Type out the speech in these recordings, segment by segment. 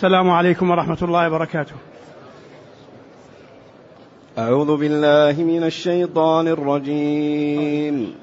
السلام عليكم ورحمة الله وبركاته. أعوذ بالله من الشيطان الرجيم.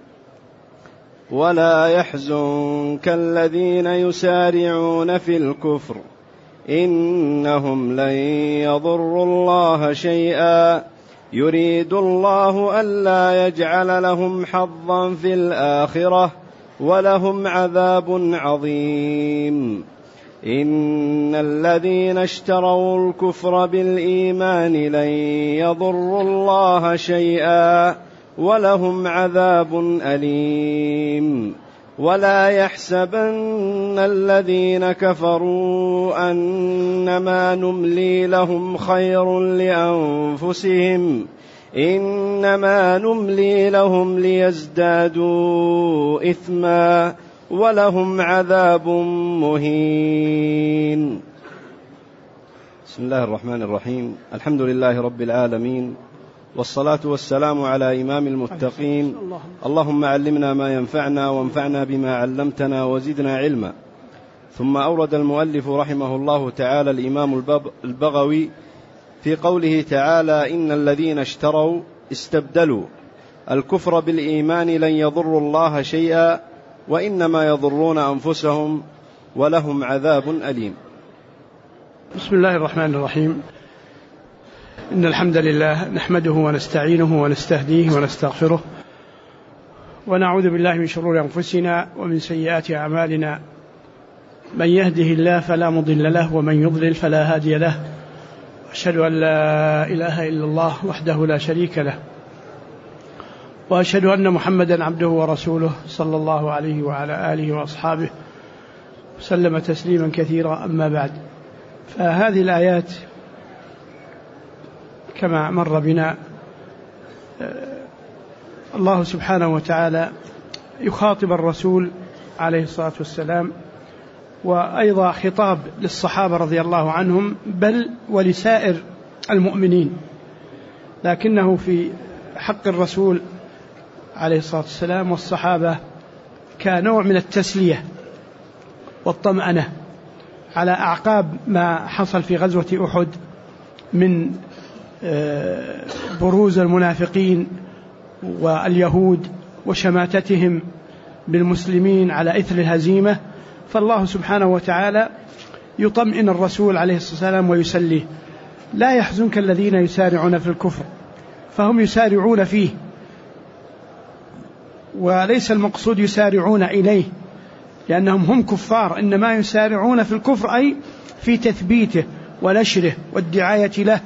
ولا يحزنك الذين يسارعون في الكفر إنهم لن يضروا الله شيئا يريد الله ألا يجعل لهم حظا في الآخرة ولهم عذاب عظيم. إن الذين اشتروا الكفر بالإيمان لن يضروا الله شيئا ولهم عذاب أليم. ولا يحسبن الذين كفروا أنما نملي لهم خير لأنفسهم إنما نملي لهم ليزدادوا إثما ولهم عذاب مهين. بسم الله الرحمن الرحيم. الحمد لله رب العالمين، والصلاة والسلام على إمام المتقين. اللهم علمنا ما ينفعنا وانفعنا بما علمتنا وزدنا علما. ثم أورد المؤلف رحمه الله تعالى الإمام البغوي في قوله تعالى: إن الذين اشتروا استبدلوا الكفر بالإيمان لن يضروا الله شيئا وإنما يضرون أنفسهم ولهم عذاب أليم. بسم الله الرحمن الرحيم. إن الحمد لله نحمده ونستعينه ونستهديه ونستغفره ونعوذ بالله من شرور أنفسنا ومن سيئات أعمالنا. من يهده الله فلا مضل له ومن يضلل فلا هادي له. أشهد أن لا إله إلا الله وحده لا شريك له، وأشهد أن محمدا عبده ورسوله صلى الله عليه وعلى آله وأصحابه وسلم تسليما كثيرا. أما بعد، فهذه الآيات كما مر بنا الله سبحانه وتعالى يخاطب الرسول عليه الصلاة والسلام، وأيضا خطاب للصحابة رضي الله عنهم، بل ولسائر المؤمنين، لكنه في حق الرسول عليه الصلاة والسلام والصحابة كنوع من التسلية والطمأنة على أعقاب ما حصل في غزوة أحد من بروز المنافقين واليهود وشماتتهم بالمسلمين على إثر الهزيمة. فالله سبحانه وتعالى يطمئن الرسول عليه الصلاة والسلام ويسليه: لا يحزنك الذين يسارعون في الكفر، فهم يسارعون فيه، وليس المقصود يسارعون إليه لأنهم هم كفار، إنما يسارعون في الكفر أي في تثبيته ونشره والدعاية له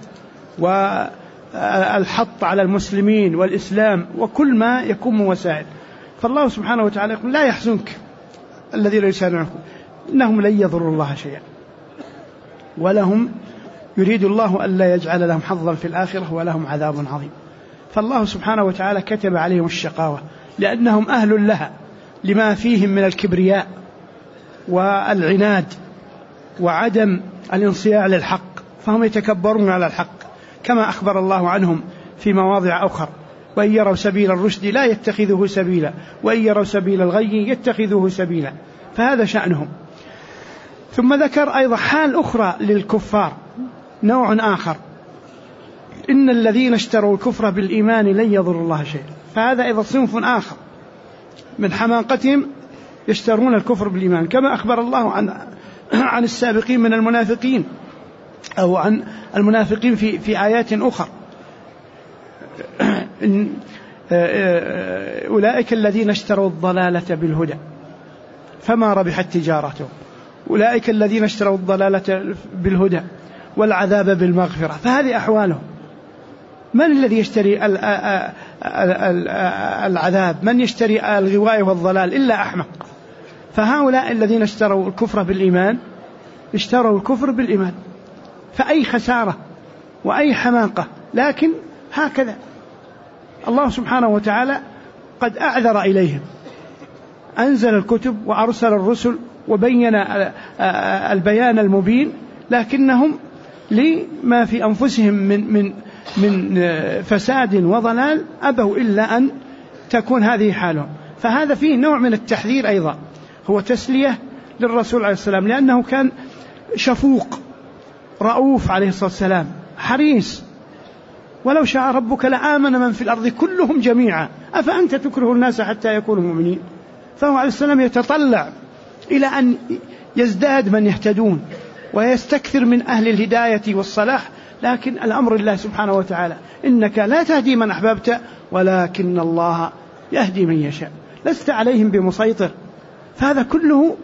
والحط على المسلمين والإسلام وكل ما يكون من وسائل. فالله سبحانه وتعالى يقول: لا يحزنك الذين يسارعون إنهم لن يضروا الله شيئا ولهم يريد الله ألا يجعل لهم حظا في الآخرة ولهم عذاب عظيم. فالله سبحانه وتعالى كتب عليهم الشقاوة لأنهم أهل لها، لما فيهم من الكبرياء والعناد وعدم الانصياع للحق، فهم يتكبرون على الحق كما أخبر الله عنهم في مواضع أخرى: وإن يروا سبيل الرشد لا يتخذه سبيلا وإن يروا سبيل الغي يتخذه سبيلا. فهذا شأنهم. ثم ذكر أيضا حال أخرى للكفار، نوع آخر: إن الذين اشتروا الكفر بالإيمان لن يضروا الله شيئا. فهذا أيضا صنف آخر من حماقتهم، يشترون الكفر بالإيمان، كما أخبر الله عن السابقين من المنافقين أو عن المنافقين في آيات أخرى: أولئك الذين اشتروا الضلالة بالهدى فما ربحت تجارتهم، أولئك الذين اشتروا الضلالة بالهدى والعذاب بالمغفرة. فهذه أحوالهم. من الذي يشتري العذاب؟ من يشتري الغواية والضلال إلا أحمق. فهؤلاء الذين اشتروا الكفر بالإيمان اشتروا الكفر بالإيمان، فأي خسارة وأي حماقة. لكن هكذا الله سبحانه وتعالى قد أعذر إليهم، أنزل الكتب وأرسل الرسل وبين البيان المبين، لكنهم لما في أنفسهم من فساد وضلال أبوا إلا أن تكون هذه حالهم. فهذا فيه نوع من التحذير أيضا، هو تسلية للرسول عليه السلام، لأنه كان شفوق رؤوف عليه الصلاة والسلام حريص. ولو شاء ربك لآمن من في الأرض كلهم جميعا أفأنت تكره الناس حتى يكونوا مؤمنين. فهو عليه السلام يتطلع إلى أن يزداد من يهتدون ويستكثر من أهل الهداية والصلاح، لكن الأمر لله سبحانه وتعالى، إنك لا تهدي من أحببت ولكن الله يهدي من يشاء، لست عليهم بمسيطر. فهذا كله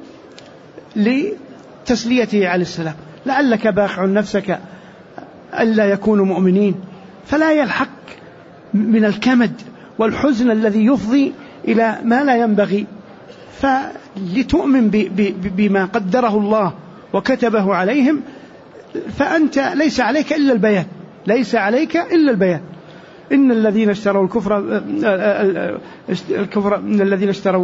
لتسليته عليه السلام، لعلك باخع نفسك ألا يكونوا مؤمنين، فلا يلحق من الكمد والحزن الذي يفضي إلى ما لا ينبغي، فلتؤمن بما قدره الله وكتبه عليهم، فأنت ليس عليك إلا البيان، ليس عليك إلا البيان. إن الذين اشتروا الكفر من الذين اشتروا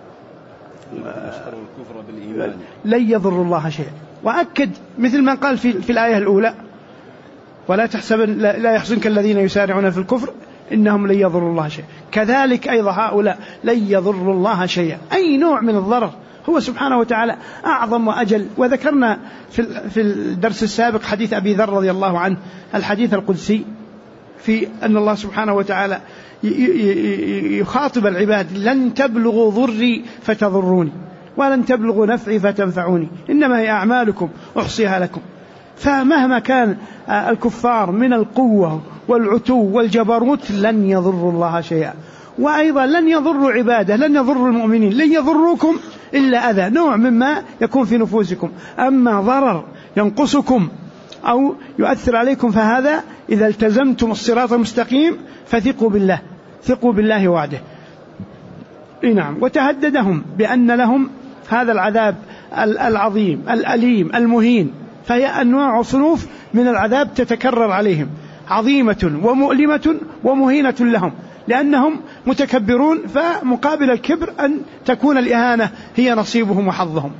الكفر بالإيمان لن يضروا الله شيئا. وأكد مثل ما قال في الآية الأولى: ولا تحسبن لا يحزنك الذين يسارعون في الكفر إنهم لن يضروا الله شيئا. كذلك أيضا هؤلاء لن يضروا الله شيئا، أي نوع من الضرر هو سبحانه وتعالى أعظم وأجل. وذكرنا في الدرس السابق حديث أبي ذر رضي الله عنه، الحديث القدسي، في أن الله سبحانه وتعالى يخاطب العباد: لن تبلغوا ضري فتضروني ولن تبلغوا نفعي فتنفعوني، إنما هي أعمالكم أحصيها لكم. فمهما كان الكفار من القوة والعتو والجبروت لن يضروا الله شيئا. وأيضا لن يضروا عباده، لن يضروا المؤمنين، لن يضروكم إلا أذى، نوع مما يكون في نفوسكم. أما ضرر ينقصكم أو يؤثر عليكم فهذا إذا التزمتم الصراط المستقيم فثقوا بالله، ثقوا بالله وعده. نعم. وتهددهم بأن لهم هذا العذاب العظيم الأليم المهين، فهي أنواع وصنوف من العذاب تتكرر عليهم، عظيمة ومؤلمة ومهينة لهم، لأنهم متكبرون، فمقابل الكبر أن تكون الإهانة هي نصيبهم وحظهم.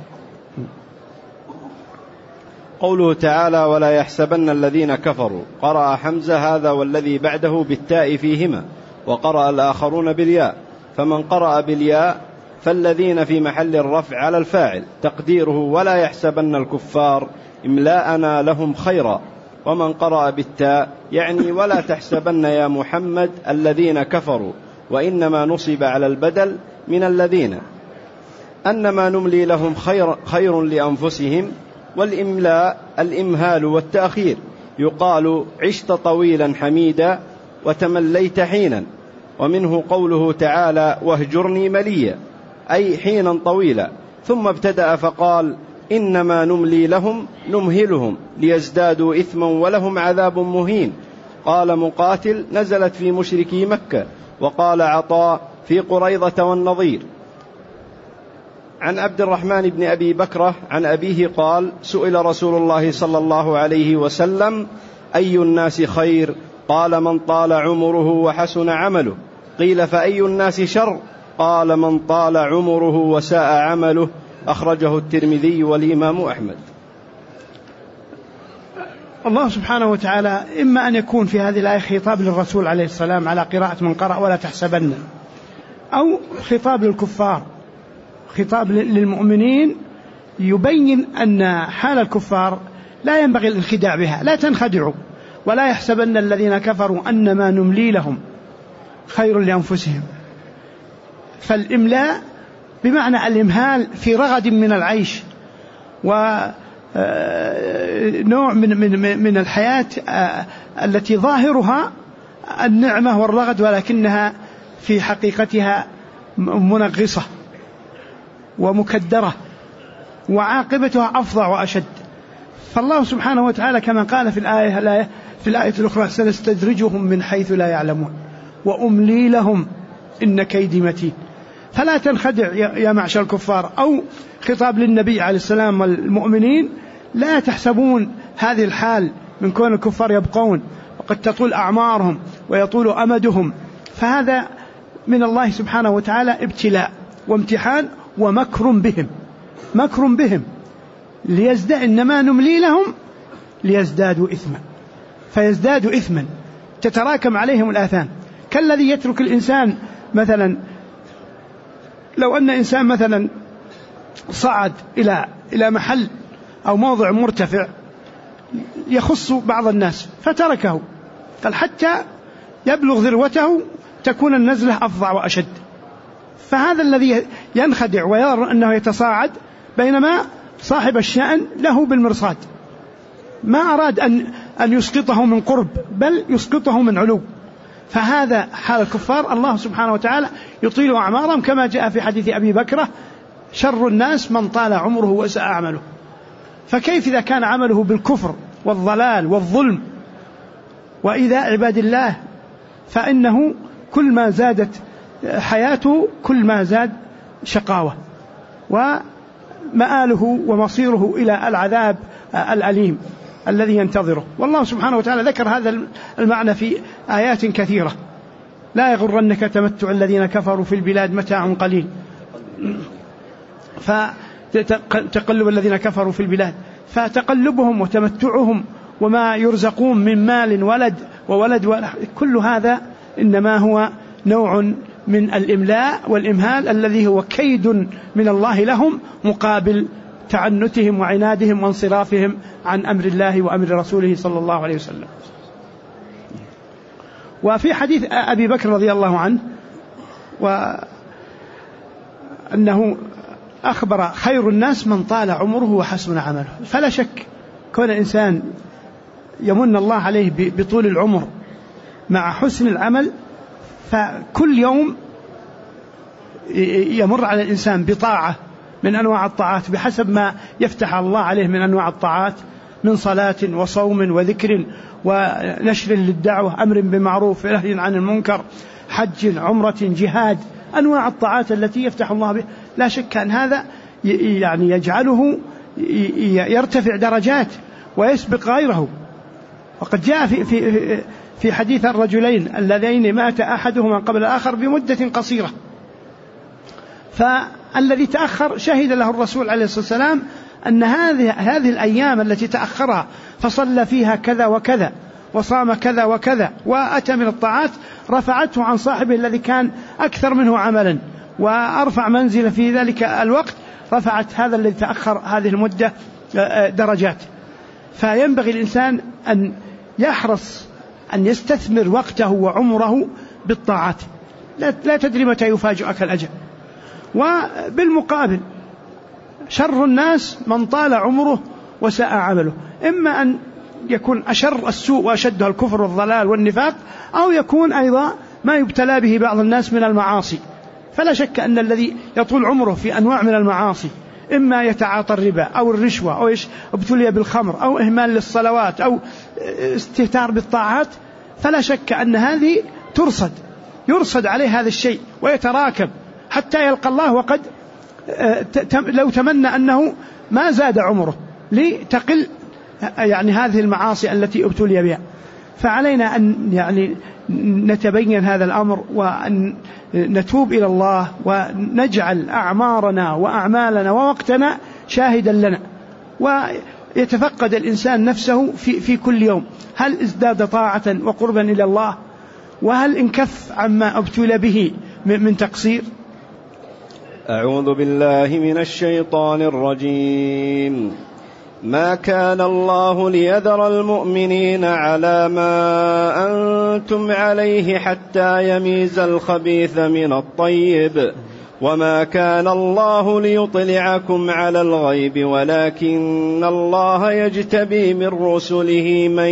قوله تعالى: ولا يحسبن الذين كفروا، قرأ حمزة هذا والذي بعده بالتاء فيهما، وقرأ الآخرون بالياء، فمن قرأ بالياء فالذين في محل الرفع على الفاعل، تقديره ولا يحسبن الكفار إملاءنا لهم خيرا. ومن قرأ بالتاء يعني ولا تحسبن يا محمد الذين كفروا، وإنما نصب على البدل من الذين، أنما نملي لهم خير لأنفسهم. والإملاء الإمهال والتأخير، يقال عشت طويلا حميدا وتمليت حينا. ومنه قوله تعالى: واهجرني مليا، أي حينا طويلا. ثم ابتدأ فقال: إنما نملي لهم نمهلهم ليزدادوا إثما ولهم عذاب مهين. قال مقاتل: نزلت في مشركي مكة. وقال عطاء: في قريظة والنظير. عن عبد الرحمن بن أبي بكرة عن أبيه قال: سئل رسول الله صلى الله عليه وسلم: أي الناس خير؟ قال: من طال عمره وحسن عمله. قيل: فأي الناس شر؟ قال: من طال عمره وساء عمله. أخرجه الترمذي والإمام أحمد. الله سبحانه وتعالى إما أن يكون في هذه الآية خطاب للرسول عليه السلام على قراءة من قرأ ولا تحسبن، أو خطاب للكفار، خطاب للمؤمنين يبين أن حال الكفار لا ينبغي الانخداع بها، لا تنخدعوا، ولا يحسبن الذين كفروا أنما نملي لهم خير لأنفسهم. فالإملاء بمعنى الإمهال في رغد من العيش ونوع من الحياة التي ظاهرها النعمة والرغد، ولكنها في حقيقتها منغصة ومكدرة، وعاقبتها أفظع وأشد. فالله سبحانه وتعالى كما قال في الآية الأخرى: سنستدرجهم من حيث لا يعلمون وأملي لهم إن كيدي متين. فلا تنخدع يا معشر الكفار. أو خطاب للنبي عليه السلام والمؤمنين: لا تحسبون هذه الحال من كون الكفار يبقون وقد تطول أعمارهم ويطول أمدهم، فهذا من الله سبحانه وتعالى ابتلاء وامتحان ومكر بهم، مكر بهم إنما نملي لهم ليزدادوا إثما، فيزدادوا إثما تتراكم عليهم الآثام. كالذي يترك الإنسان مثلا، لو أن إنسان مثلا صعد إلى محل أو موضع مرتفع يخص بعض الناس فتركه، قال حتى يبلغ ذروته تكون النزلة أفظع وأشد. فهذا الذي ينخدع ويرى أنه يتصاعد، بينما صاحب الشأن له بالمرصاد، ما أراد أن يسقطه من قرب بل يسقطه من علو. فهذا حال الكفار، الله سبحانه وتعالى يطيل أعمارهم كما جاء في حديث أبي بكرة: شر الناس من طال عمره وساء عمله. فكيف إذا كان عمله بالكفر والضلال والظلم وإيذاء عباد الله، فإنه كل ما زادت حياته كل ما زاد شقاوة، ومآله ومصيره إلى العذاب الأليم الذي ينتظره. والله سبحانه وتعالى ذكر هذا المعنى في آيات كثيرة: لا يغرنك تمتع الذين كفروا في البلاد متاع قليل. فتقلب الذين كفروا في البلاد، فتقلبهم وتمتعهم وما يرزقون من مال وولد كل هذا إنما هو نوع من الإملاء والإمهال الذي هو كيد من الله لهم مقابل تعنتهم وعنادهم وانصرافهم عن أمر الله وأمر رسوله صلى الله عليه وسلم. وفي حديث أبي بكر رضي الله عنه وأنه أخبر: خير الناس من طال عمره وحسن عمله. فلا شك كون الإنسان يمن الله عليه بطول العمر مع حسن العمل، فكل يوم يمر على الإنسان بطاعة من أنواع الطاعات بحسب ما يفتح الله عليه من أنواع الطاعات، من صلاة وصوم وذكر ونشر للدعوة، أمر بمعروف ونهي عن المنكر، حج، عمرة، جهاد، أنواع الطاعات التي يفتح الله بها. لا شك أن هذا يعني يجعله يرتفع درجات ويسبق غيره. وقد جاء في حديث الرجلين اللذين مات أحدهما قبل الآخر بمدة قصيرة، فالذي تأخر شهد له الرسول عليه الصلاة والسلام أن هذه الأيام التي تأخرها فصلى فيها كذا وكذا وصام كذا وكذا وأتى من الطاعات رفعته عن صاحبه الذي كان أكثر منه عملا وأرفع منزل في ذلك الوقت، رفعت هذا الذي تأخر هذه المدة درجات. فينبغي الإنسان أن يحرص أن يستثمر وقته وعمره بالطاعات، لا تدري متى يفاجئك الأجل. وبالمقابل شر الناس من طال عمره وساء عمله، إما أن يكون أشر السوء وأشدها الكفر والضلال والنفاق، أو يكون أيضا ما يبتلى به بعض الناس من المعاصي. فلا شك أن الذي يطول عمره في أنواع من المعاصي، إما يتعاطى الربا أو الرشوة أو ابتلي بالخمر أو إهمال للصلوات أو استهتار بالطاعات، فلا شك أن هذه يرصد عليه هذا الشيء ويتراكم حتى يلقى الله، وقد لو تمنى أنه ما زاد عمره لتقل يعني هذه المعاصي التي ابتلي بها. فعلينا أن يعني نتبين هذا الأمر وأن نتوب إلى الله ونجعل أعمارنا وأعمالنا ووقتنا شاهدا لنا، ويتفقد الإنسان نفسه في كل يوم: هل ازداد طاعة وقربا إلى الله؟ وهل انكف عما ابتلى به من تقصير؟ أعوذ بالله من الشيطان الرجيم. ما كان الله ليذر المؤمنين على ما أنتم عليه حتى يميز الخبيث من الطيب، وما كان الله ليطلعكم على الغيب ولكن الله يجتبي من رسله من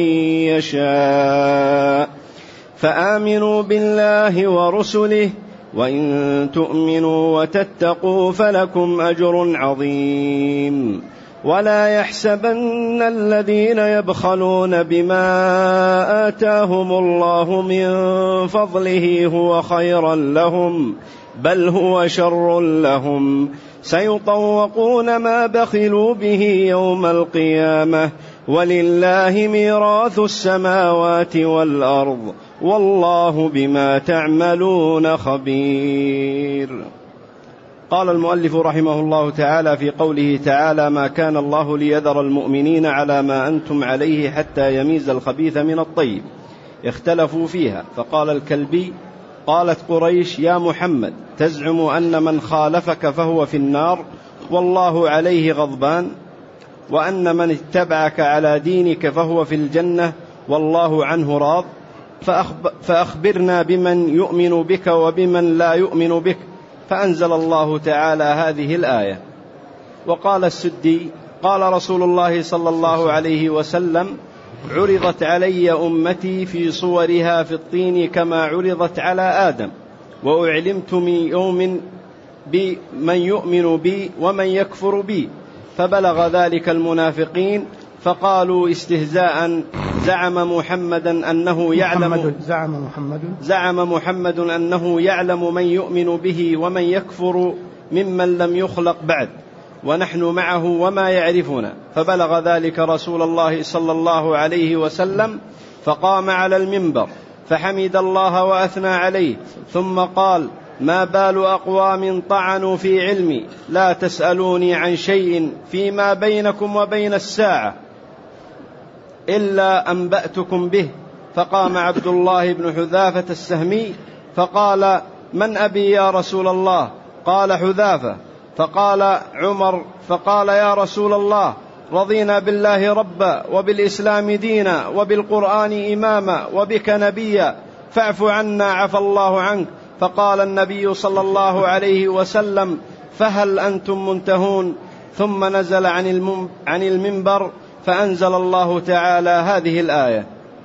يشاء، فآمنوا بالله ورسله وإن تؤمنوا وتتقوا فلكم أجر عظيم. ولا يحسبن الذين يبخلون بما آتاهم الله من فضله هو خيرا لهم، بل هو شر لهم، سيطوقون ما بخلوا به يوم القيامة، ولله ميراث السماوات والأرض، والله بما تعملون خبير. قال المؤلف رحمه الله تعالى في قوله تعالى: ما كان الله ليذر المؤمنين على ما أنتم عليه حتى يميز الخبيث من الطيب، اختلفوا فيها. فقال الكلبي: قالت قريش: يا محمد تزعم أن من خالفك فهو في النار والله عليه غضبان؟ وأن من اتبعك على دينك فهو في الجنة والله عنه راض، فأخبرنا بمن يؤمن بك وبمن لا يؤمن بك. فأنزل الله تعالى هذه الآية. وقال السدي: قال رسول الله صلى الله عليه وسلم: عرضت علي أمتي في صورها في الطين كما عرضت على آدم، وأعلمت من يوم بمن يؤمن بي ومن يكفر بي. فبلغ ذلك المنافقين فقالوا استهزاء: زعم محمد أنه يعلم من يؤمن به ومن يكفر ممن لم يخلق بعد، ونحن معه وما يعرفنا. فبلغ ذلك رسول الله صلى الله عليه وسلم فقام على المنبر فحمد الله وأثنى عليه، ثم قال: ما بال أقوام طعنوا في علمي، لا تسألوني عن شيء فيما بينكم وبين الساعة إلا أنبأتكم به. فقام عبد الله بن حذافة السهمي فقال: من أبي يا رسول الله؟ قال: حذافة. فقال عمر فقال: يا رسول الله، رضينا بالله ربا وبالإسلام دينا وبالقرآن إماما وبك نبيا، فاعف عنا عفى الله عنك. فقال النبي صلى الله عليه وسلم: فهل أنتم منتهون؟ ثم نزل عن المنبر فأنزل الله تعالى هذه الآية.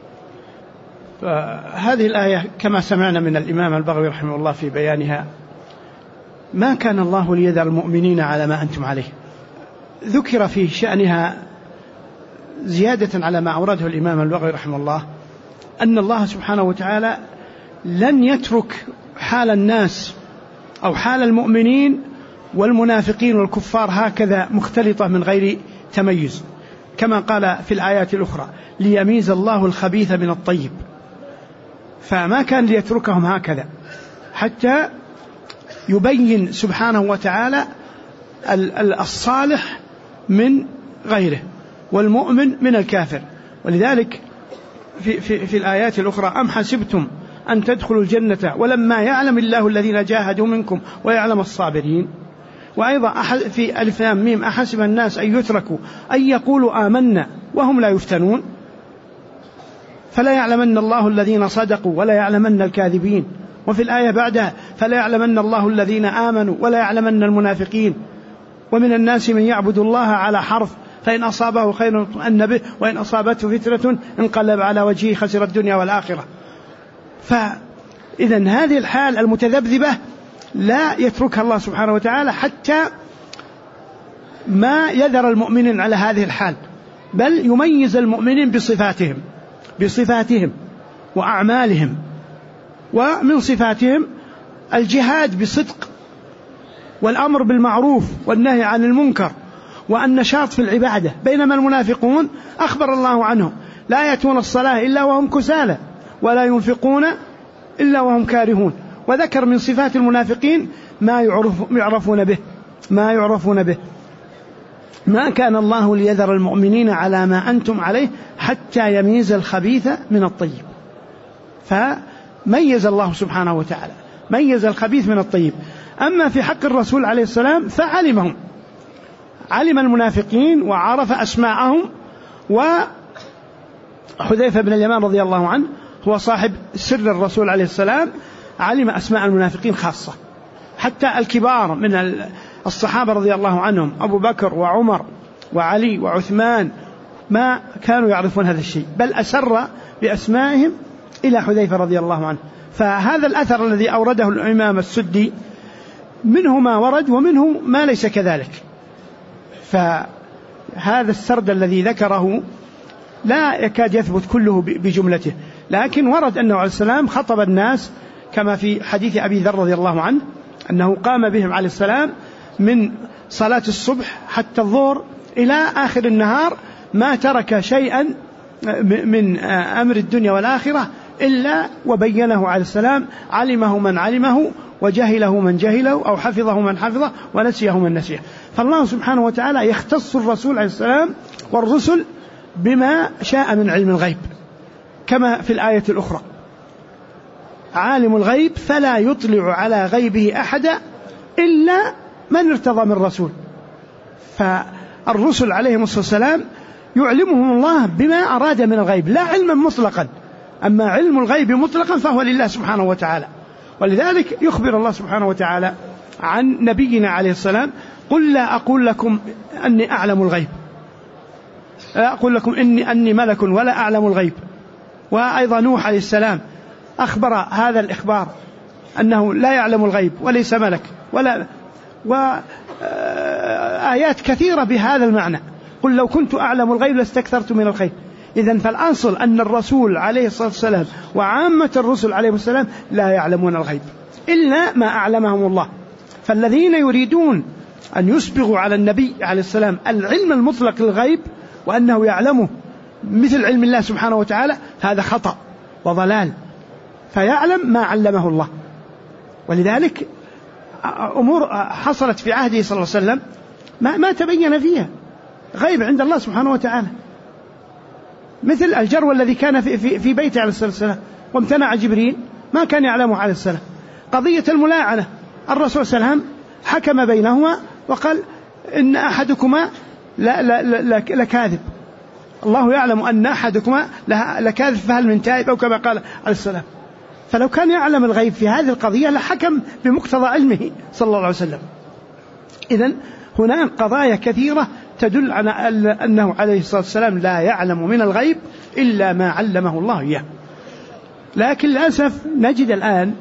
هذه الآية كما سمعنا من الإمام البغوي رحمه الله في بيانها: ما كان الله ليذر المؤمنين على ما أنتم عليه. ذكر في شأنها زيادة على ما أورده الإمام البغوي رحمه الله أن الله سبحانه وتعالى لن يترك حال الناس أو حال المؤمنين والمنافقين والكفار هكذا مختلطة من غير تميز، كما قال في الآيات الأخرى: ليميز الله الخبيث من الطيب. فما كان ليتركهم هكذا حتى يبين سبحانه وتعالى الصالح من غيره والمؤمن من الكافر. ولذلك في الآيات الأخرى: أم حسبتم أن تدخلوا الجنة ولما يعلم الله الذين جاهدوا منكم ويعلم الصابرين. وأيضا في ألف لام ميم: أحسب الناس أن يتركوا أن يقولوا آمنا وهم لا يفتنون. فلا يعلمن الله الذين صدقوا ولا يعلمن الكاذبين. وفي الآية بعدها: فلا يعلمن الله الذين آمنوا ولا يعلمن المنافقين. ومن الناس من يعبد الله على حرف، فإن أصابه خير اطمأن به وإن أصابته فتنة انقلب على وجهه خسر الدنيا والآخرة. فإذن هذه الحال المتذبذبة لا يتركها الله سبحانه وتعالى حتى ما يذر المؤمنين على هذه الحال، بل يميز المؤمنين بصفاتهم وأعمالهم. ومن صفاتهم الجهاد بصدق والأمر بالمعروف والنهي عن المنكر والنشاط في العبادة، بينما المنافقون أخبر الله عنهم: لا يأتون الصلاة إلا وهم كسالى ولا ينفقون إلا وهم كارهون. وذكر من صفات المنافقين ما يعرفون به. ما كان الله ليذر المؤمنين على ما أنتم عليه حتى يميز الخبيث من الطيب. فميز الله سبحانه وتعالى، ميز الخبيث من الطيب. أما في حق الرسول عليه السلام فعلمهم، علم المنافقين وعرف أسماءهم. وحذيفة بن اليمان رضي الله عنه هو صاحب سر الرسول عليه السلام، علم أسماء المنافقين خاصة. حتى الكبار من الصحابة رضي الله عنهم أبو بكر وعمر وعلي وعثمان ما كانوا يعرفون هذا الشيء، بل أسر بأسمائهم إلى حذيفة رضي الله عنه. فهذا الأثر الذي أورده الإمام السدي منه ما ورد ومنه ما ليس كذلك. فهذا السرد الذي ذكره لا يكاد يثبت كله بجملته، لكن ورد أنه عليه السلام خطب الناس كما في حديث أبي ذر رضي الله عنه أنه قام بهم عليه السلام من صلاة الصبح حتى الظهر إلى آخر النهار، ما ترك شيئا من أمر الدنيا والآخرة إلا وبينه عليه السلام، علمه من علمه وجهله من جهله أو حفظه من حفظه ونسيه من نسيه. فالله سبحانه وتعالى يختص الرسول عليه السلام والرسل بما شاء من علم الغيب، كما في الآية الأخرى: عالم الغيب فلا يطلع على غيبه أحدا إلا من ارتضى من رسول. الرسل عليهم الصلاة والسلام يعلمهم الله بما أراد من الغيب لا علما مطلقا، أما علم الغيب مطلقا فهو لله سبحانه وتعالى. ولذلك يخبر الله سبحانه وتعالى عن نبينا عليه السلام: قل لا أقول لكم أني أعلم الغيب، لا أقول لكم أني ملك ولا أعلم الغيب. وأيضا نوح عليه السلام أخبر هذا الإخبار أنه لا يعلم الغيب وليس ملك وآيات كثيرة بهذا المعنى: قل لو كنت أعلم الغيب لاستكثرت من الخير. إذن فالأصل أن الرسول عليه الصلاة والسلام وعامة الرسل عليه السلام لا يعلمون الغيب إلا ما أعلمهم الله. فالذين يريدون أن يسبغوا على النبي عليه السلام العلم المطلق للغيب وأنه يعلمه مثل علم الله سبحانه وتعالى، هذا خطأ وضلال، فيعلم ما علمه الله. ولذلك أمور حصلت في عهده صلى الله عليه وسلم ما تبين فيها غيب عند الله سبحانه وتعالى، مثل الجرو الذي كان في بيته عليه الصلاة والسلام وامتنع جبريل ما كان يعلمه عليه السلام. قضية الملاعنة الرسول صلى الله عليه وسلم حكم بينهما وقال: إن أحدكما لكاذب، الله يعلم أن أحدكما لكاذب فهل من تائب، أو كما قال عليه السلام. فلو كان يعلم الغيب في هذه القضية لحكم بمقتضى علمه صلى الله عليه وسلم. إذن هناك قضايا كثيرة تدل على أنه عليه الصلاة والسلام لا يعلم من الغيب إلا ما علمه الله إياه. لكن للأسف نجد الآن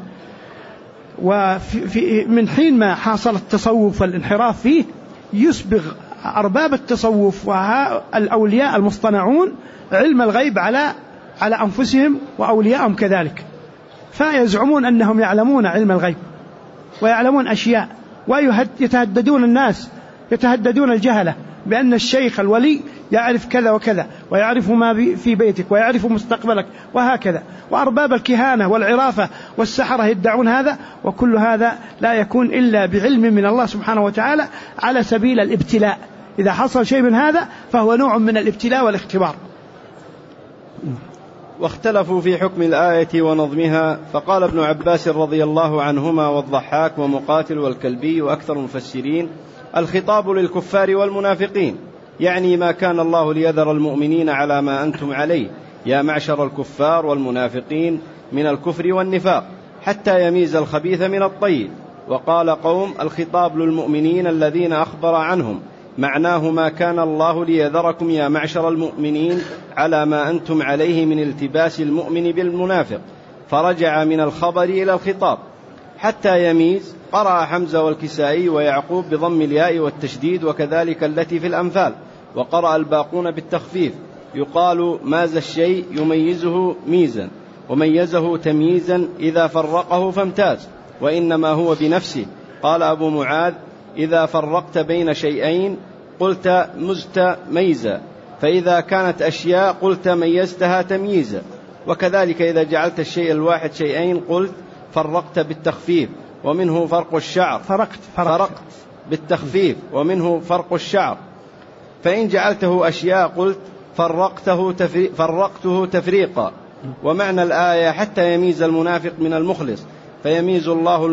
من حين ما حاصل التصوف والانحراف فيه يسبغ أرباب التصوف والأولياء المصطنعون علم الغيب على أنفسهم وأولياءهم كذلك، فيزعمون أنهم يعلمون علم الغيب ويعلمون أشياء، ويتهددون الناس، يتهددون الجهلة بأن الشيخ الولي يعرف كذا وكذا ويعرف ما في بيتك ويعرف مستقبلك وهكذا. وأرباب الكهانة والعرافة والسحرة يدعون هذا، وكل هذا لا يكون إلا بعلم من الله سبحانه وتعالى على سبيل الابتلاء. إذا حصل شيء من هذا فهو نوع من الابتلاء والاختبار. واختلفوا في حكم الآية ونظمها، فقال ابن عباس رضي الله عنهما والضحاك ومقاتل والكلبي وأكثر المفسرين: الخطاب للكفار والمنافقين، يعني ما كان الله ليذر المؤمنين على ما أنتم عليه يا معشر الكفار والمنافقين من الكفر والنفاق، حتى يميز الخبيث من الطيب. وقال قوم: الخطاب للمؤمنين الذين أخبر عنهم، معناه ما كان الله ليذركم يا معشر المؤمنين على ما أنتم عليه من التباس المؤمن بالمنافق، فرجع من الخبر إلى الخطاب. حتى يميز قرأ حمزة والكسائي ويعقوب بضم الياء والتشديد، وكذلك التي في الأنفال، وقرأ الباقون بالتخفيف. يقال ماز الشيء يميزه ميزا، وميزه تمييزا إذا فرقه فامتاز، وإنما هو بنفسه. قال أبو معاذ: إذا فرقت بين شيئين قلت مزت ميزا، فإذا كانت أشياء قلت ميزتها تمييزا. وكذلك إذا جعلت الشيء الواحد شيئين قلت فرقت بالتخفيف، ومنه فرق الشعر. فرقت بالتخفيف، ومنه فرق الشعر. فإن جعلته أشياء قلت فرقته تفريقا. ومعنى الآية: حتى يميز المنافق من المخلص، فيميز الله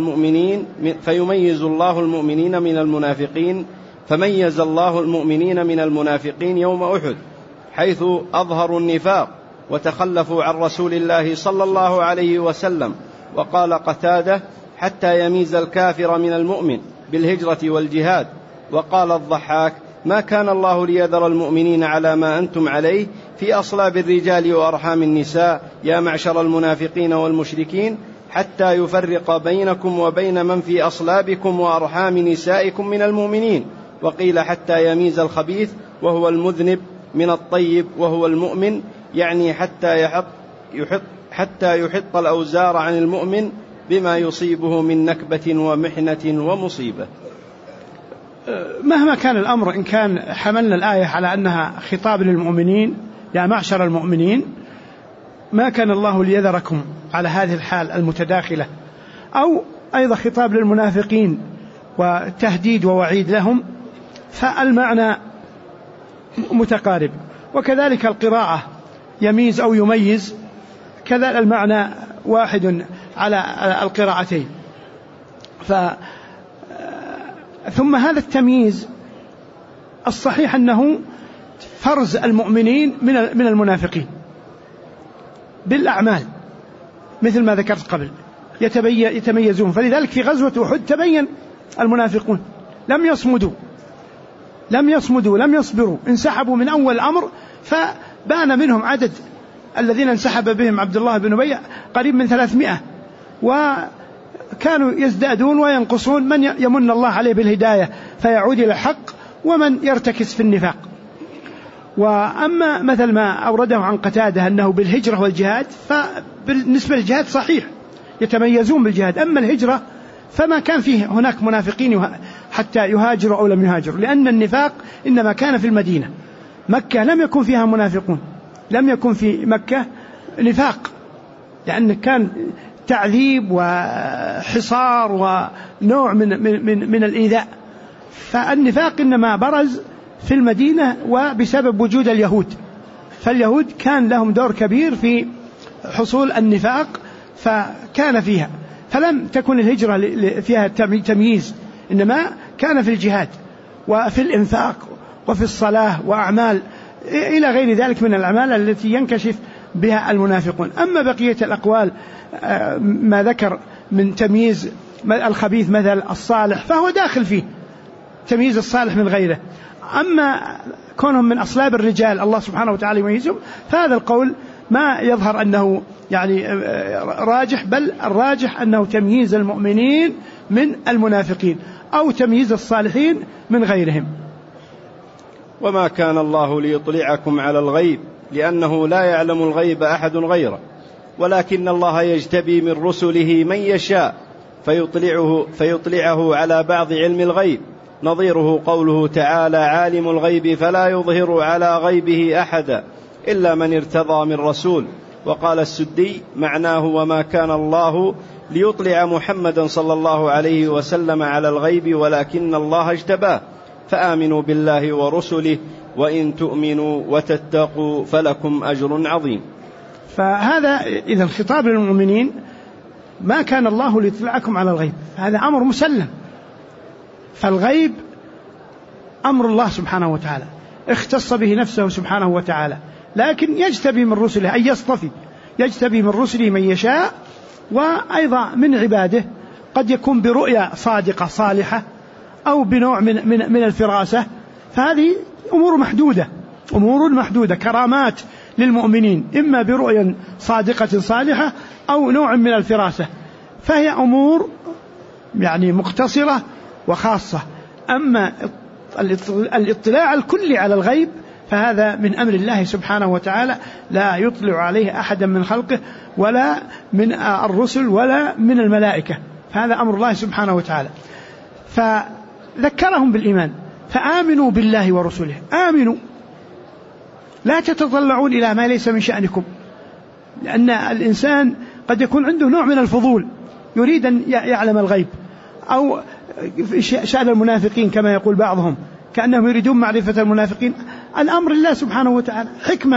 المؤمنين من المنافقين، فميز الله المؤمنين من المنافقين يوم أحد، حيث أظهروا النفاق وتخلفوا عن رسول الله صلى الله عليه وسلم. وقال قتادة: حتى يميز الكافر من المؤمن بالهجرة والجهاد. وقال الضحاك: ما كان الله ليذر المؤمنين على ما أنتم عليه في أصلاب الرجال وأرحام النساء يا معشر المنافقين والمشركين، حتى يفرق بينكم وبين من في أصلابكم وأرحام نسائكم من المؤمنين. وقيل حتى يميز الخبيث وهو المذنب من الطيب وهو المؤمن، يعني حتى يحط الأوزار عن المؤمن بما يصيبه من نكبة ومحنة ومصيبة. مهما كان الأمر، إن كان حملنا الآية على أنها خطاب للمؤمنين يا معشر المؤمنين، ما كان الله ليذركم على هذه الحال المتداخلة، أو أيضا خطاب للمنافقين وتهديد ووعيد لهم، فالمعنى متقارب. وكذلك القراءة يميز أو يميز، كذا المعنى واحد على القراءتين. ثم هذا التمييز الصحيح أنه فرز المؤمنين من المنافقين بالأعمال مثل ما ذكرت قبل، يتميزون. فلذلك في غزوة أحد تبين المنافقون لم يصمدوا لم يصبروا، انسحبوا من أول الأمر، فبان منهم عدد الذين انسحب بهم عبد الله بن أبي قريب من 300، وكانوا يزدادون وينقصون، من يمن الله عليه بالهداية فيعود إلى الحق، ومن يرتكس في النفاق. وأما مثل ما أورده عن قتادة أنه بالهجرة والجهاد، فبالنسبة للجهاد صحيح يتميزون بالجهاد، أما الهجرة فما كان فيه هناك منافقين حتى يهاجروا أو لم يهاجروا، لأن النفاق إنما كان في المدينة. مكة لم يكن فيها منافقون، لم يكن في مكة نفاق، لأن كان تعذيب وحصار ونوع من الإيذاء. فالنفاق إنما برز في المدينة وبسبب وجود اليهود، فاليهود كان لهم دور كبير في حصول النفاق، فكان فيها، فلم تكن الهجرة فيها تمييز، إنما كان في الجهاد وفي الإنفاق وفي الصلاة وأعمال إلى غير ذلك من الأعمال التي ينكشف بها المنافقون. أما بقية الأقوال ما ذكر من تمييز الخبيث مثل الصالح فهو داخل فيه تمييز الصالح من غيره. أما كونهم من أصلاب الرجال الله سبحانه وتعالى يميزهم، فهذا القول ما يظهر أنه يعني راجح، بل الراجح أنه تمييز المؤمنين من المنافقين أو تمييز الصالحين من غيرهم. وما كان الله ليطلعكم على الغيب لأنه لا يعلم الغيب أحد غيره، ولكن الله يجتبي من رسله من يشاء فيطلعه على بعض علم الغيب، نظيره قوله تعالى عالم الغيب فلا يظهر على غيبه أحدا إلا من ارتضى من رسول. وقال السدي معناه وما كان الله ليطلع محمدا صلى الله عليه وسلم على الغيب ولكن الله اجتباه، فآمنوا بالله ورسله وإن تؤمنوا وتتقوا فلكم أجر عظيم. فهذا إذا خطاب للمؤمنين، ما كان الله ليطلعكم على الغيب، هذا أمر مسلم، فالغيب أمر الله سبحانه وتعالى اختص به نفسه سبحانه وتعالى، لكن يجتبي من رسله أي يصطفي، يجتبي من رسله من يشاء، وأيضا من عباده قد يكون برؤيا صادقة صالحة أو بنوع من الفراسة، فهذه أمور محدودة كرامات للمؤمنين، إما برؤيا صادقة صالحة أو نوع من الفراسة، فهي أمور يعني مقتصرة وخاصة. أما الاطلاع الكلي على الغيب فهذا من أمر الله سبحانه وتعالى، لا يطلع عليه أحدا من خلقه ولا من الرسل ولا من الملائكة، فهذا أمر الله سبحانه وتعالى. فذكرهم بالإيمان، فآمنوا بالله ورسله، آمنوا لا تتطلعون إلى ما ليس من شأنكم، لأن الإنسان قد يكون عنده نوع من الفضول، يريد أن يعلم الغيب، أو شأن المنافقين كما يقول بعضهم كأنهم يريدون معرفة المنافقين. الأمر الله سبحانه وتعالى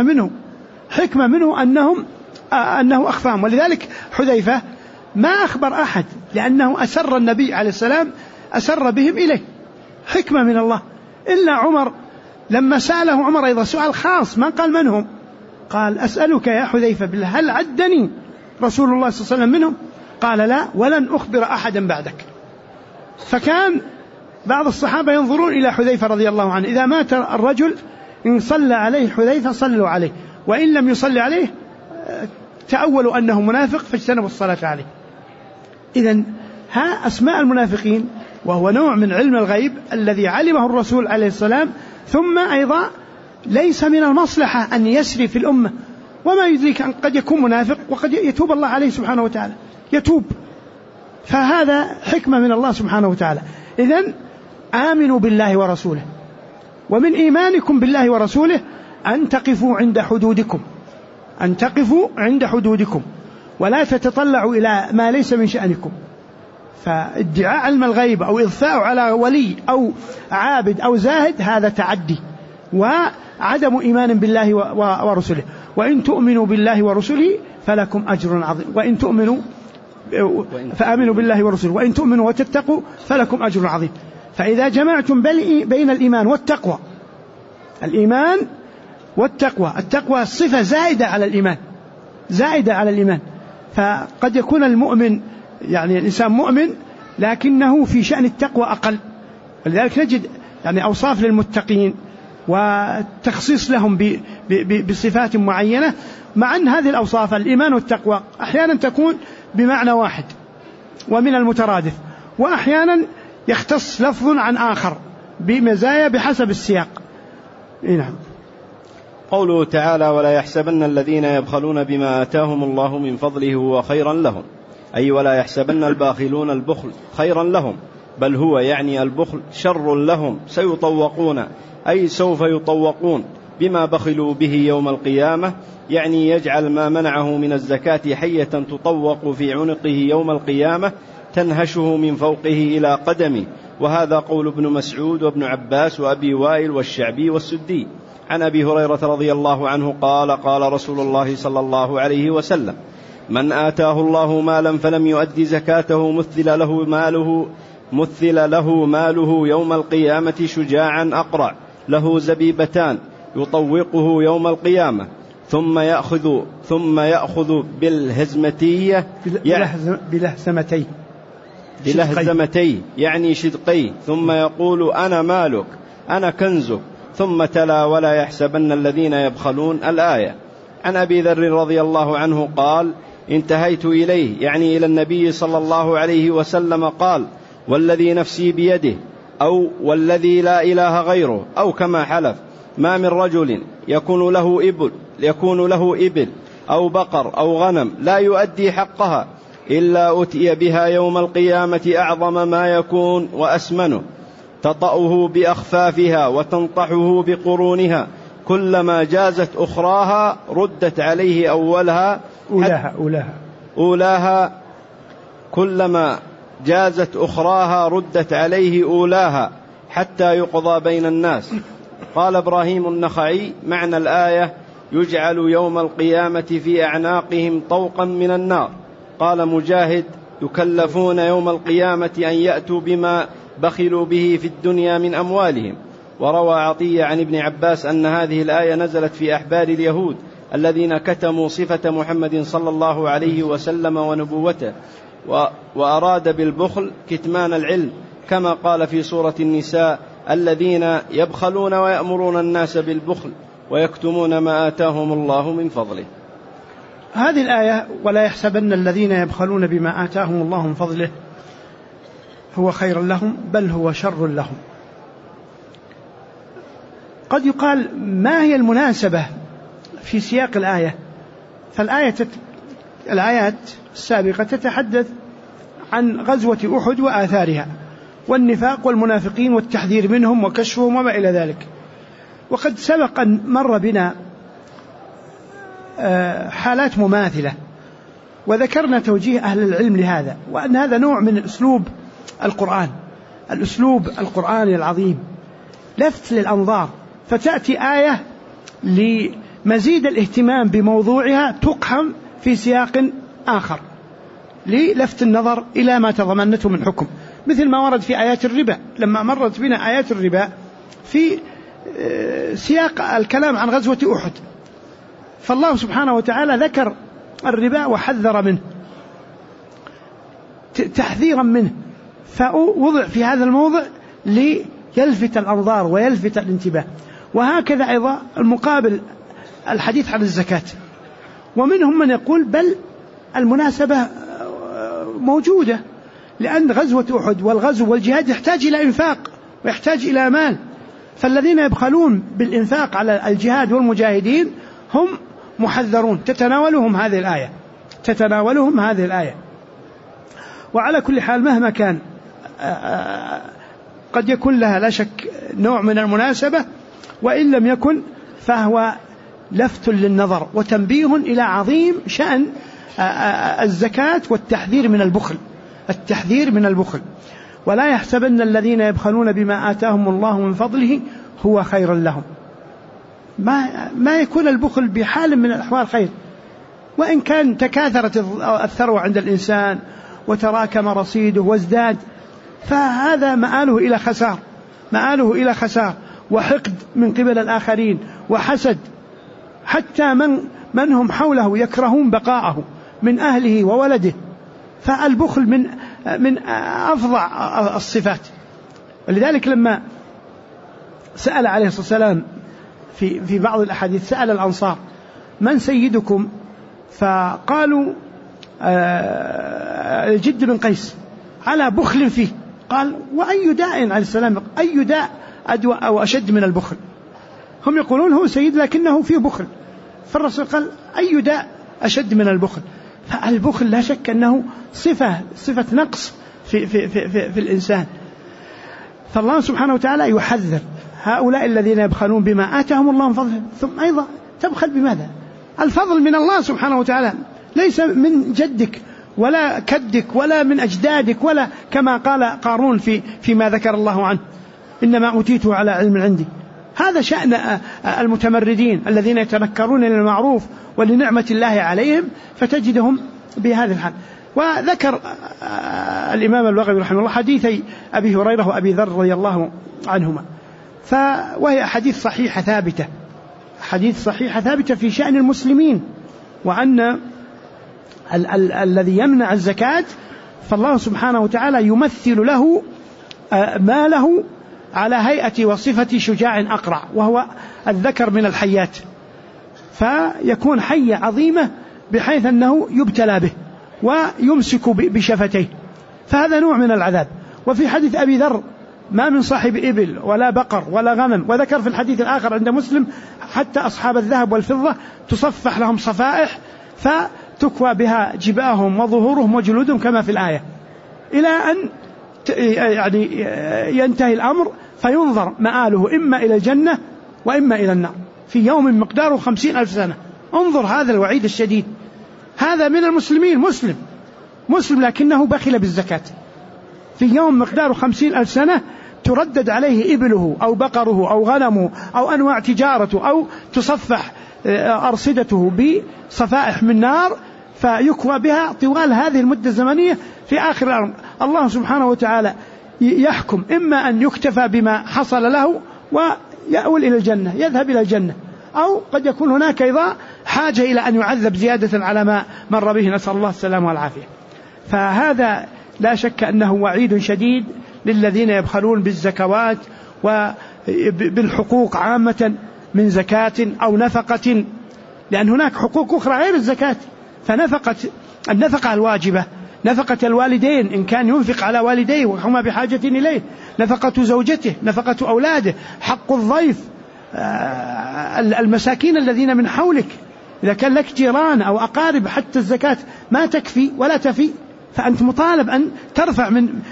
حكمة منه أنه أخفاهم، ولذلك حذيفة ما أخبر أحد، لأنه أسر النبي عليه السلام أسر بهم إليه، حكمة من الله. إلا عمر لما سأله عمر أيضا سؤال خاص، ما قال من هم، قال أسألك يا حذيفة بالله هل عدني رسول الله صلى الله عليه وسلم منهم؟ قال لا، ولن أخبر أحدا بعدك. فكان بعض الصحابة ينظرون إلى حذيفة رضي الله عنه، إذا مات الرجل إن صلى عليه حذيفة صلوا عليه، وإن لم يصلي عليه تأولوا أنه منافق فاجتنبوا الصلاة عليه. إذن ها أسماء المنافقين، وهو نوع من علم الغيب الذي علمه الرسول عليه السلام. ثم أيضا ليس من المصلحة أن يسري في الأمة، وما يدريك أن قد يكون منافق وقد يتوب الله عليه سبحانه وتعالى، يتوب، فهذا حكمة من الله سبحانه وتعالى. إذن آمنوا بالله ورسوله، ومن إيمانكم بالله ورسوله أن تقفوا عند حدودكم ولا تتطلعوا إلى ما ليس من شأنكم. فادعاء علم الغيب أو إضفاء على ولي أو عابد أو زاهد هذا تعدي وعدم إيمان بالله ورسله. وإن تؤمنوا بالله ورسله فلكم أجر عظيم، وإن تؤمنوا فآمنوا بالله ورسله وإن تؤمنوا وتتقوا فلكم أجر عظيم. فإذا جمعتم بين الإيمان والتقوى الإيمان والتقوى. التقوى صفة زائدة على الإيمان، زائدة على الإيمان. فقد يكون المؤمن يعني الإنسان مؤمن لكنه في شأن التقوى أقل، ولذلك نجد يعني أوصاف للمتقين وتخصيص لهم بصفات معينة، مع أن هذه الأوصاف الإيمان والتقوى أحيانا تكون بمعنى واحد ومن المترادف، وأحيانا يختص لفظ عن آخر بمزايا بحسب السياق. نعم. قوله تعالى: ولا يحسبن الذين يبخلون بما آتاهم الله من فضله هو خيرا لهم، أي ولا يحسبن الباخلون البخل خيرا لهم، بل هو يعني البخل شر لهم، سيطوقون أي سوف يطوقون بما بخلوا به يوم القيامة، يعني يجعل ما منعه من الزكاة حية تطوق في عنقه يوم القيامة تنهشه من فوقه إلى قدمه. وهذا قول ابن مسعود وابن عباس وأبي وائل والشعبي والسدي. عن أبي هريرة رضي الله عنه قال: قال رسول الله صلى الله عليه وسلم: من آتاه الله مالا فلم يؤد زكاته مثل له ماله يوم القيامة شجاعا أقرع له زبيبتان يطوقه يوم القيامة ثم يأخذ بلهزمتيه يعني شدقيه، ثم يقول: أنا مالك أنا كنزك، ثم تلا: ولا يحسبن الذين يبخلون الآية. عن أبي ذر رضي الله عنه قال: انتهيت إليه يعني إلى النبي صلى الله عليه وسلم قال: والذي نفسي بيده، أو والذي لا إله غيره، أو كما حلف: ما من رجل يكون له إبل أو بقر أو غنم لا يؤدي حقها إلا أتي بها يوم القيامة أعظم ما يكون وأسمنه، تطأه بأخفافها وتنطحه بقرونها، كلما جازت أخراها ردت عليه أولاها كلما جازت أخراها ردت عليه أولاها حتى يقضى بين الناس. قال إبراهيم النخعي: معنى الآية: يجعل يوم القيامة في أعناقهم طوقا من النار. قال مجاهد: يكلفون يوم القيامة أن يأتوا بما بخلوا به في الدنيا من أموالهم. وروى عطية عن ابن عباس أن هذه الآية نزلت في أحبار اليهود الذين كتموا صفة محمد صلى الله عليه وسلم ونبوته، وأراد بالبخل كتمان العلم، كما قال في سورة النساء: الذين يبخلون ويأمرون الناس بالبخل ويكتمون ما آتاهم الله من فضله. هذه الآية: ولا يحسبن الذين يبخلون بما آتاهم الله من فضله هو خير لهم بل هو شر لهم. قد يقال: ما هي المناسبة في سياق الآية؟ الآيات السابقة تتحدث عن غزوة أحد وآثارها والنفاق والمنافقين والتحذير منهم وكشفهم وما إلى ذلك. وقد سبق أن مر بنا حالات مماثلة وذكرنا توجيه أهل العلم لهذا، وأن هذا نوع من الأسلوب القرآني العظيم، لفت للأنظار، فتأتي آية لمزيد الاهتمام بموضوعها تقحم في سياق آخر للفت النظر إلى ما تضمنته من حكم، مثل ما ورد في آيات الربا. لما مرت بنا آيات الربا في سياق الكلام عن غزوة أحد، فالله سبحانه وتعالى ذكر الربا وحذر منه تحذيرا منه، فوضع في هذا الموضع ليلفت الأنظار ويلفت الانتباه. وهكذا أيضا المقابل الحديث عن الزكاة، ومنهم من يقول بل المناسبة موجودة، لأن غزوة أحد والغزو والجهاد يحتاج إلى إنفاق ويحتاج إلى مال، فالذين يبخلون بالإنفاق على الجهاد والمجاهدين هم محذرون، تتناولهم هذه الآية. وعلى كل حال مهما كان قد يكون لها لا شك نوع من المناسبة، وإن لم يكن فهو لفت للنظر وتنبيه إلى عظيم شأن الزكاة والتحذير من البخل. ولا يحسبن الذين يبخلون بما آتاهم الله من فضله هو خير لهم. ما يكون البخل بحال من الأحوال خير، وإن كان تكاثرت الثروة عند الإنسان وتراكم رصيده وازداد، فهذا مآله إلى خسار، وحقد من قبل الآخرين وحسد، حتى من هم حوله يكرهون بقاءه من أهله وولده. فالبخل من أفظع الصفات. ولذلك لما سأل عليه الصلاة والسلام في بعض الأحاديث، سأل الأنصار من سيدكم؟ فقالوا الجد بن قيس على بخل فيه. قال وأي داء عليه السلام، أي داء أدوى أو أشد من البخل؟ هم يقولون هو سيد لكنه فيه بخل. فالرسول قال أي داء أشد من البخل؟ فالبخل لا شك أنه صفة نقص في الإنسان. فالله سبحانه وتعالى يحذر هؤلاء الذين يبخلون بما آتاهم الله من فضله. ثم أيضا تبخل بماذا؟ الفضل من الله سبحانه وتعالى، ليس من جدك ولا كدك ولا من أجدادك، ولا كما قال قارون فيما ذكر الله عنه إنما أوتيته على علم عندي. هذا شأن المتمردين الذين يتنكرون للمعروف ولنعمة الله عليهم، فتجدهم بهذا الحال. وذكر الإمام البغوي رحمه الله حديثي أبي هريرة وأبي ذر رضي الله عنهما، وهي حديث صحيحة ثابتة في شأن المسلمين، وأن الذي يمنع الزكاة فالله سبحانه وتعالى يمثل له ماله على هيئة وصفة شجاع أقرع، وهو الذكر من الحيات، فيكون حية عظيمة بحيث أنه يبتلى به ويمسك بشفتيه، فهذا نوع من العذاب. وفي حديث أبي ذر ما من صاحب إبل ولا بقر ولا غنم، وذكر في الحديث الآخر عند مسلم حتى أصحاب الذهب والفضة تصفح لهم صفائح فتكوى بها جباههم وظهورهم وجلودهم كما في الآية، إلى أن يعني ينتهي الأمر فينظر مآله إما إلى الجنة وإما إلى النار في يوم مقداره 50,000 سنة. انظر هذا الوعيد الشديد. هذا من المسلمين، مسلم لكنه بخل بالزكاة. في يوم مقداره 50,000 سنة تردد عليه إبله أو بقره أو غنمه أو أنواع تجارته، أو تصفح أرصدته بصفائح من نار فيكوى بها طوال هذه المدة الزمنية. في آخر الأمر الله سبحانه وتعالى يحكم إما أن يكتفى بما حصل له ويأول إلى الجنة، يذهب إلى الجنة، أو قد يكون هناك أيضا حاجة إلى أن يعذب زيادة على ما مر به، نسأل الله السلامة والعافية. فهذا لا شك أنه وعيد شديد للذين يبخلون بالزكوات وبالحقوق عامة من زكاة أو نفقة، لأن هناك حقوق أخرى غير الزكاة. النفقة الواجبة، نفقة الوالدين إن كان ينفق على والديه وهما بحاجة إليه، نفقة زوجته، نفقة أولاده، حق الضيف، المساكين الذين من حولك، إذا كان لك جيران أو أقارب حتى الزكاة ما تكفي ولا تفي، فأنت مطالب أن ترفع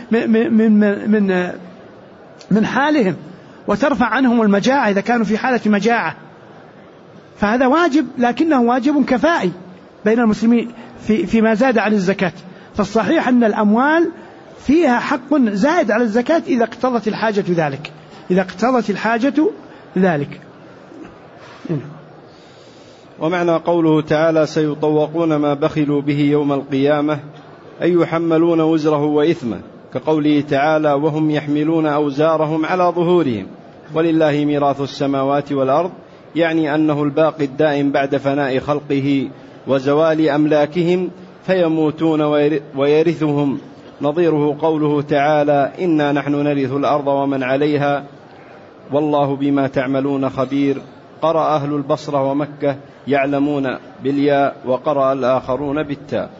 من حالهم وترفع عنهم المجاعة إذا كانوا في حالة مجاعة. فهذا واجب، لكنه واجب كفائي بين المسلمين فيما زاد عن الزكاة. فالصحيح أن الأموال فيها حق زائد على الزكاة إذا اقتضت الحاجة ذلك. ومعنى قوله تعالى سيطوقون ما بخلوا به يوم القيامة أي يحملون وزره وإثمه، كقوله تعالى وهم يحملون أوزارهم على ظهورهم ولله ميراث السماوات والأرض، يعني أنه الباقي الدائم بعد فناء خلقه وزوال أملاكهم فيموتون ويرثهم، نظيره قوله تعالى إنا نحن نرث الأرض ومن عليها والله بما تعملون خبير. قرأ أهل البصرة ومكة يعلمون بالياء، وقرأ الآخرون بالتاء.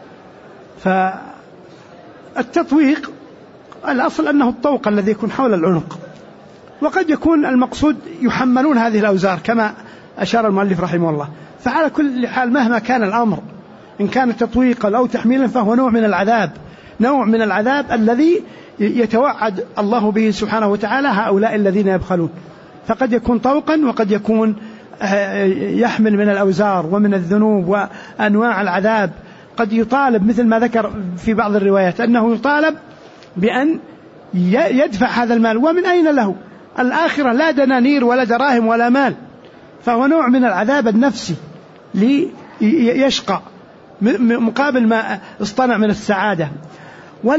فالتطويق الأصل أنه الطوق الذي يكون حول العنق، وقد يكون المقصود يحملون هذه الأوزار كما أشار المؤلف رحمه الله. فعلى كل حال مهما كان الأمر، إن كان تطويقا أو تحميلا فهو نوع من العذاب الذي يتوعد الله به سبحانه وتعالى هؤلاء الذين يبخلون. فقد يكون طوقا وقد يكون يحمل من الأوزار ومن الذنوب وأنواع العذاب. قد يطالب مثل ما ذكر في بعض الروايات أنه يطالب بأن يدفع هذا المال، ومن أين له؟ الآخرة لا دنانير ولا دراهم ولا مال، فهو نوع من العذاب النفسي ليشقى مقابل ما اصطنع من السعادة.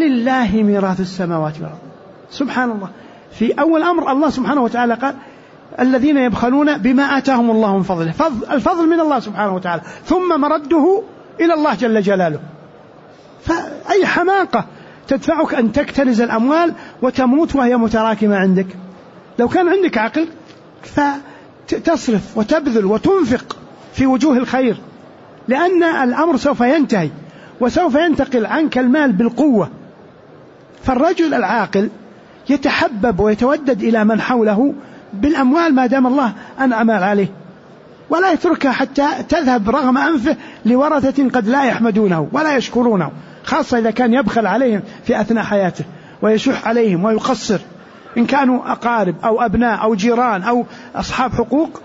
ولله ميراث السماوات والأرض. سبحان الله، في أول أمر الله سبحانه وتعالى قال الذين يبخلون بما آتاهم الله من فضله، الفضل من الله سبحانه وتعالى، ثم مرده إلى الله جل جلاله. فأي حماقة تدفعك أن تكتنز الأموال وتموت وهي متراكمة عندك؟ لو كان عندك عقل فتصرف وتبذل وتنفق في وجوه الخير، لأن الأمر سوف ينتهي وسوف ينتقل عنك المال بالقوة. فالرجل العاقل يتحبب ويتودد إلى من حوله بالأموال ما دام الله أنعم عليه، ولا يتركها حتى تذهب رغم أنفه لورثة قد لا يحمدونه ولا يشكرونه، خاصة إذا كان يبخل عليهم في أثناء حياته ويشح عليهم ويقصر، إن كانوا أقارب أو أبناء أو جيران أو أصحاب حقوق،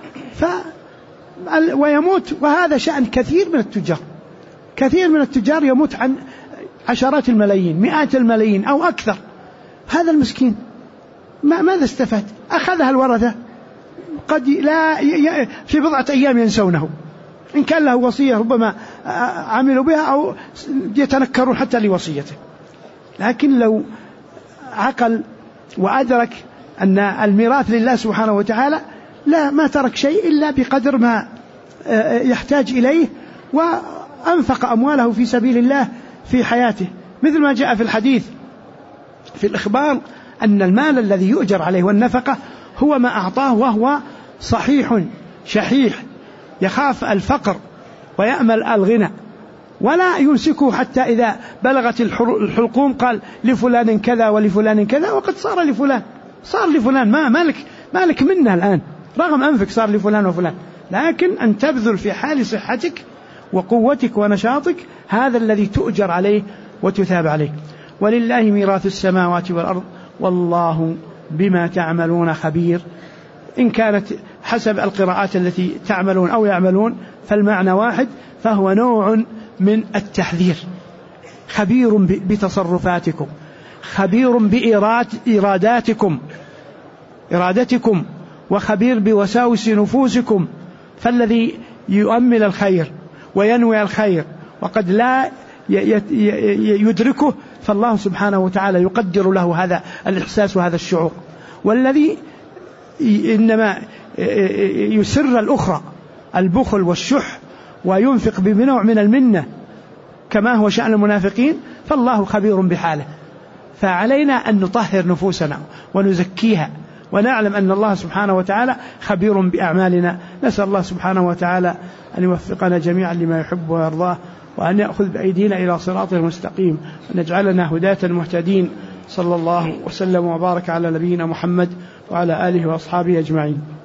ويموت. وهذا شأن كثير من التجار، كثير من التجار يموت عن عشرات الملايين، مئات الملايين أو أكثر. هذا المسكين ماذا استفاد؟ أخذها الورثة قد لا في بضعة أيام ينسونه، إن كان له وصية ربما عملوا بها أو يتنكرون حتى لوصيته. لكن لو عقل وأدرك أن الميراث لله سبحانه وتعالى، لا ما ترك شيء إلا بقدر ما يحتاج إليه، وأنفق أمواله في سبيل الله في حياته، مثل ما جاء في الحديث في الإخبار أن المال الذي يؤجر عليه والنفقة هو ما أعطاه وهو صحيح شحيح يخاف الفقر ويأمل الغنى، ولا يمسكه حتى إذا بلغت الحلقوم قال لفلان كذا ولفلان كذا، وقد صار لفلان مالك منه الآن رغم أنفك، صار لفلان وفلان. لكن أن تبذل في حال صحتك وقوتك ونشاطك، هذا الذي تؤجر عليه وتثاب عليه. ولله ميراث السماوات والأرض والله بما تعملون خبير. إن كانت حسب القراءات التي تعملون أو يعملون فالمعنى واحد، فهو نوع من التحذير. خبير بتصرفاتكم، خبير إرادتكم، وخبير بوساوس نفوسكم. فالذي يؤمل الخير وينوي الخير وقد لا يدركه، فالله سبحانه وتعالى يقدر له هذا الإحساس وهذا الشعور. والذي إنما يسر الأخرى البخل والشح وينفق بنوع من المنة كما هو شأن المنافقين، فالله خبير بحاله. فعلينا أن نطهر نفوسنا ونزكيها، ونعلم أن الله سبحانه وتعالى خبير بأعمالنا. نسأل الله سبحانه وتعالى أن يوفقنا جميعا لما يحب ويرضاه، وأن يأخذ بأيدينا إلى صراطه المستقيم، وأن يجعلنا هداة مهتدين. صلى الله وسلم وبارك على نبينا محمد وعلى آله وأصحابه أجمعين.